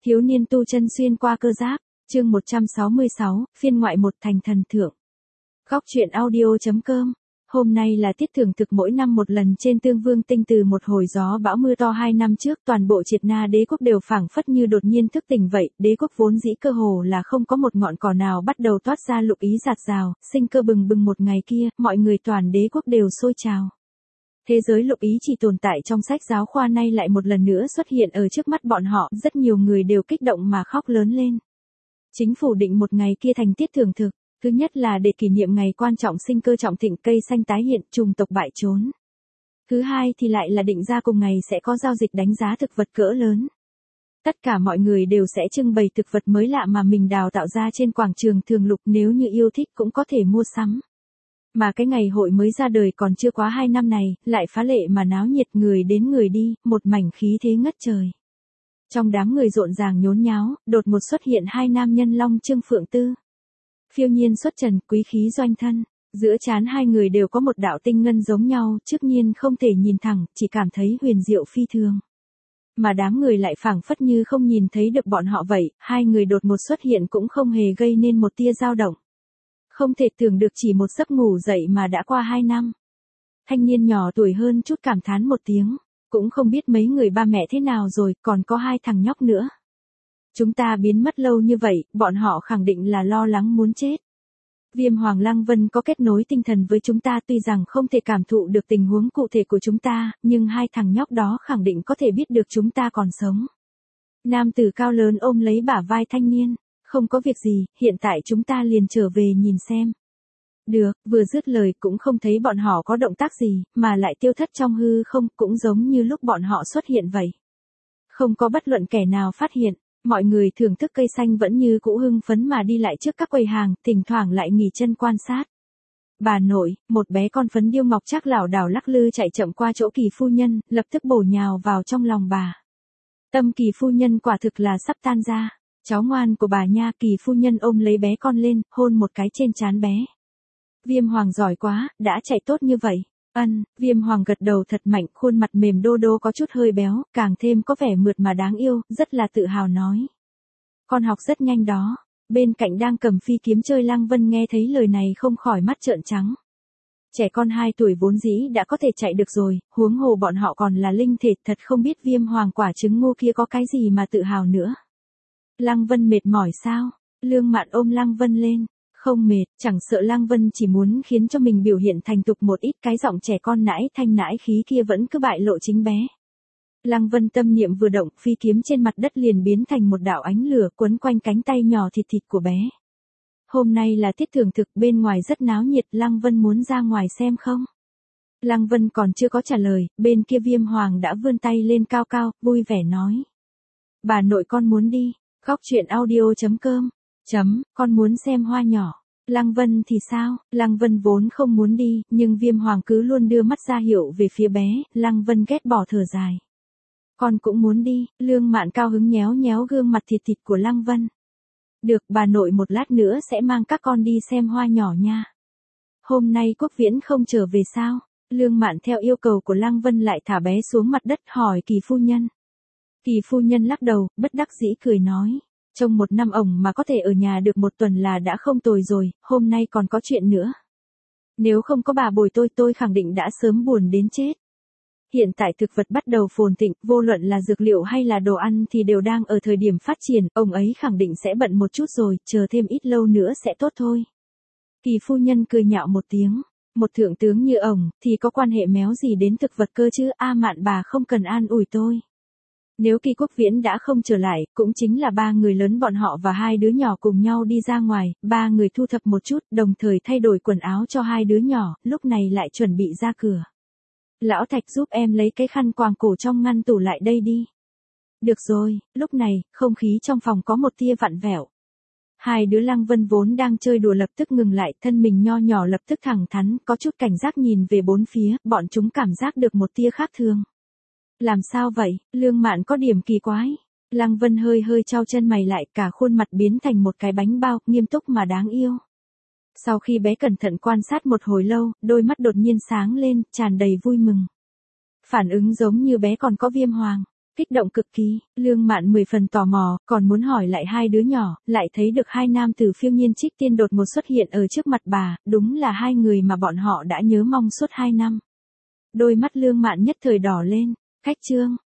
Thiếu niên tu chân xuyên qua cơ giáp, chương 166, phiên ngoại một thành thần thượng. Góc truyện audio.com. Hôm nay là tiết thưởng thực mỗi năm một lần trên Tương Vương Tinh. Từ một hồi gió bão mưa to 2 năm trước, toàn bộ Triệt Na đế quốc đều phảng phất như đột nhiên thức tỉnh vậy. Đế quốc vốn dĩ cơ hồ là không có một ngọn cỏ nào bắt đầu toát ra lục ý rạt rào, sinh cơ bừng bừng. Một ngày kia, mọi người toàn đế quốc đều sôi trào. Thế giới lục ý chỉ tồn tại trong sách giáo khoa, nay lại một lần nữa xuất hiện ở trước mắt bọn họ. Rất nhiều người đều kích động mà khóc lớn lên. Chính phủ định một ngày kia thành tiết thưởng thực. Thứ nhất là để kỷ niệm ngày quan trọng sinh cơ trọng thịnh, cây xanh tái hiện, trùng tộc bại trốn. Thứ hai thì lại là định ra cùng ngày sẽ có giao dịch đánh giá thực vật cỡ lớn. Tất cả mọi người đều sẽ trưng bày thực vật mới lạ mà mình đào tạo ra trên quảng trường thường lục, nếu như yêu thích cũng có thể mua sắm. Mà cái ngày hội mới ra đời còn chưa quá 2 năm này, lại phá lệ mà náo nhiệt, người đến người đi, một mảnh khí thế ngất trời. Trong đám người rộn ràng nhốn nháo, đột ngột xuất hiện 2 nam nhân Long Trương Phượng Tư. Phiêu nhiên xuất trần, quý khí doanh thân, giữa trán hai người đều có một đạo tinh ngân giống nhau, trước nhiên không thể nhìn thẳng, chỉ cảm thấy huyền diệu phi thường. Mà đám người lại phảng phất như không nhìn thấy được bọn họ vậy, hai người đột ngột xuất hiện cũng không hề gây nên một tia dao động. Không thể tưởng được chỉ một giấc ngủ dậy mà đã qua 2 năm. Thanh niên nhỏ tuổi hơn chút cảm thán một tiếng, cũng không biết mấy người ba mẹ thế nào rồi, còn có 2 thằng nhóc nữa. Chúng ta biến mất lâu như vậy, bọn họ khẳng định là lo lắng muốn chết. Viêm Hoàng Lăng Vân có kết nối tinh thần với chúng ta, tuy rằng không thể cảm thụ được tình huống cụ thể của chúng ta, nhưng 2 thằng nhóc đó khẳng định có thể biết được chúng ta còn sống. Nam tử cao lớn ôm lấy bả vai thanh niên, không có việc gì, hiện tại chúng ta liền trở về nhìn xem. Được, vừa dứt lời cũng không thấy bọn họ có động tác gì, mà lại tiêu thất trong hư không, cũng giống như lúc bọn họ xuất hiện vậy. Không có bất luận kẻ nào phát hiện. Mọi người thưởng thức cây xanh vẫn như cũ hưng phấn mà đi lại trước các quầy hàng, thỉnh thoảng lại nghỉ chân quan sát. Bà nội, một bé con phấn điêu ngọc trác lảo đảo lắc lư chạy chậm qua chỗ Kỳ phu nhân, lập tức bổ nhào vào trong lòng bà. Tâm Kỳ phu nhân quả thực là sắp tan ra. Cháu ngoan của bà nha. Kỳ phu nhân ôm lấy bé con lên, hôn một cái trên trán bé. Viêm Hoàng giỏi quá, đã chạy tốt như vậy. Viêm Hoàng gật đầu thật mạnh, khuôn mặt mềm đô đô có chút hơi béo, càng thêm có vẻ mượt mà đáng yêu, rất là tự hào nói. Con học rất nhanh đó. Bên cạnh đang cầm phi kiếm chơi Lăng Vân nghe thấy lời này không khỏi mắt trợn trắng. Trẻ con 2 tuổi vốn dĩ đã có thể chạy được rồi, huống hồ bọn họ còn là linh thể, thật không biết Viêm Hoàng quả trứng ngu kia có cái gì mà tự hào nữa. Lăng Vân mệt mỏi sao? Lương Mạn ôm Lăng Vân lên. Không mệt, chẳng sợ. Lăng Vân chỉ muốn khiến cho mình biểu hiện thành thục một ít, cái giọng trẻ con nãi thanh nãi khí kia vẫn cứ bại lộ chính bé. Lăng Vân tâm niệm vừa động, phi kiếm trên mặt đất liền biến thành một đạo ánh lửa quấn quanh cánh tay nhỏ thịt thịt của bé. Hôm nay là tiết thưởng thực, bên ngoài rất náo nhiệt, Lăng Vân muốn ra ngoài xem không? Lăng Vân còn chưa có trả lời, bên kia Viêm Hoàng đã vươn tay lên cao cao, vui vẻ nói. Bà nội con muốn đi. Góc truyện audio.com. Con muốn xem hoa nhỏ. Lăng Vân thì sao? Lăng Vân vốn không muốn đi, nhưng Viêm Hoàng cứ luôn đưa mắt ra hiệu về phía bé, Lăng Vân ghét bỏ thở dài. Con cũng muốn đi. Lương Mạn cao hứng nhéo nhéo gương mặt thịt thịt của Lăng Vân. Được, bà nội một lát nữa sẽ mang các con đi xem hoa nhỏ nha. Hôm nay Quốc Viễn không trở về sao? Lương Mạn theo yêu cầu của Lăng Vân lại thả bé xuống mặt đất hỏi Kỳ phu nhân. Kỳ phu nhân lắc đầu, bất đắc dĩ cười nói. Trong 1 năm ổng mà có thể ở nhà được 1 tuần là đã không tồi rồi, hôm nay còn có chuyện nữa. Nếu không có bà bồi tôi khẳng định đã sớm buồn đến chết. Hiện tại thực vật bắt đầu phồn thịnh, vô luận là dược liệu hay là đồ ăn thì đều đang ở thời điểm phát triển, ông ấy khẳng định sẽ bận một chút rồi, chờ thêm ít lâu nữa sẽ tốt thôi. Kỳ phu nhân cười nhạo một tiếng, một thượng tướng như ổng thì có quan hệ méo gì đến thực vật cơ chứ? Mạn bà không cần an ủi tôi. Nếu Kỳ Quốc Viễn đã không trở lại, cũng chính là 3 người lớn bọn họ và 2 đứa nhỏ cùng nhau đi ra ngoài, 3 người thu thập một chút, đồng thời thay đổi quần áo cho 2 đứa nhỏ, lúc này lại chuẩn bị ra cửa. Lão Thạch giúp em lấy cái khăn quàng cổ trong ngăn tủ lại đây đi. Được rồi. Lúc này, không khí trong phòng có một tia vặn vẹo. 2 đứa Lăng Vân vốn đang chơi đùa lập tức ngừng lại, thân mình nho nhỏ lập tức thẳng thắn, có chút cảnh giác nhìn về bốn phía, bọn chúng cảm giác được một tia khác thường. Làm sao vậy? Lương Mạn có điểm kỳ quái. Lăng Vân hơi hơi chau chân mày lại, cả khuôn mặt biến thành một cái bánh bao, nghiêm túc mà đáng yêu. Sau khi bé cẩn thận quan sát một hồi lâu, đôi mắt đột nhiên sáng lên, tràn đầy vui mừng. Phản ứng giống như bé còn có Viêm Hoàng. Kích động cực kỳ, Lương Mạn 10 phần tò mò, còn muốn hỏi lại hai đứa nhỏ, lại thấy được hai nam tử Phiêu Nhiên Trích Tiên đột ngột xuất hiện ở trước mặt bà, đúng là hai người mà bọn họ đã nhớ mong suốt 2 năm. Đôi mắt Lương Mạn nhất thời đỏ lên, khách trương,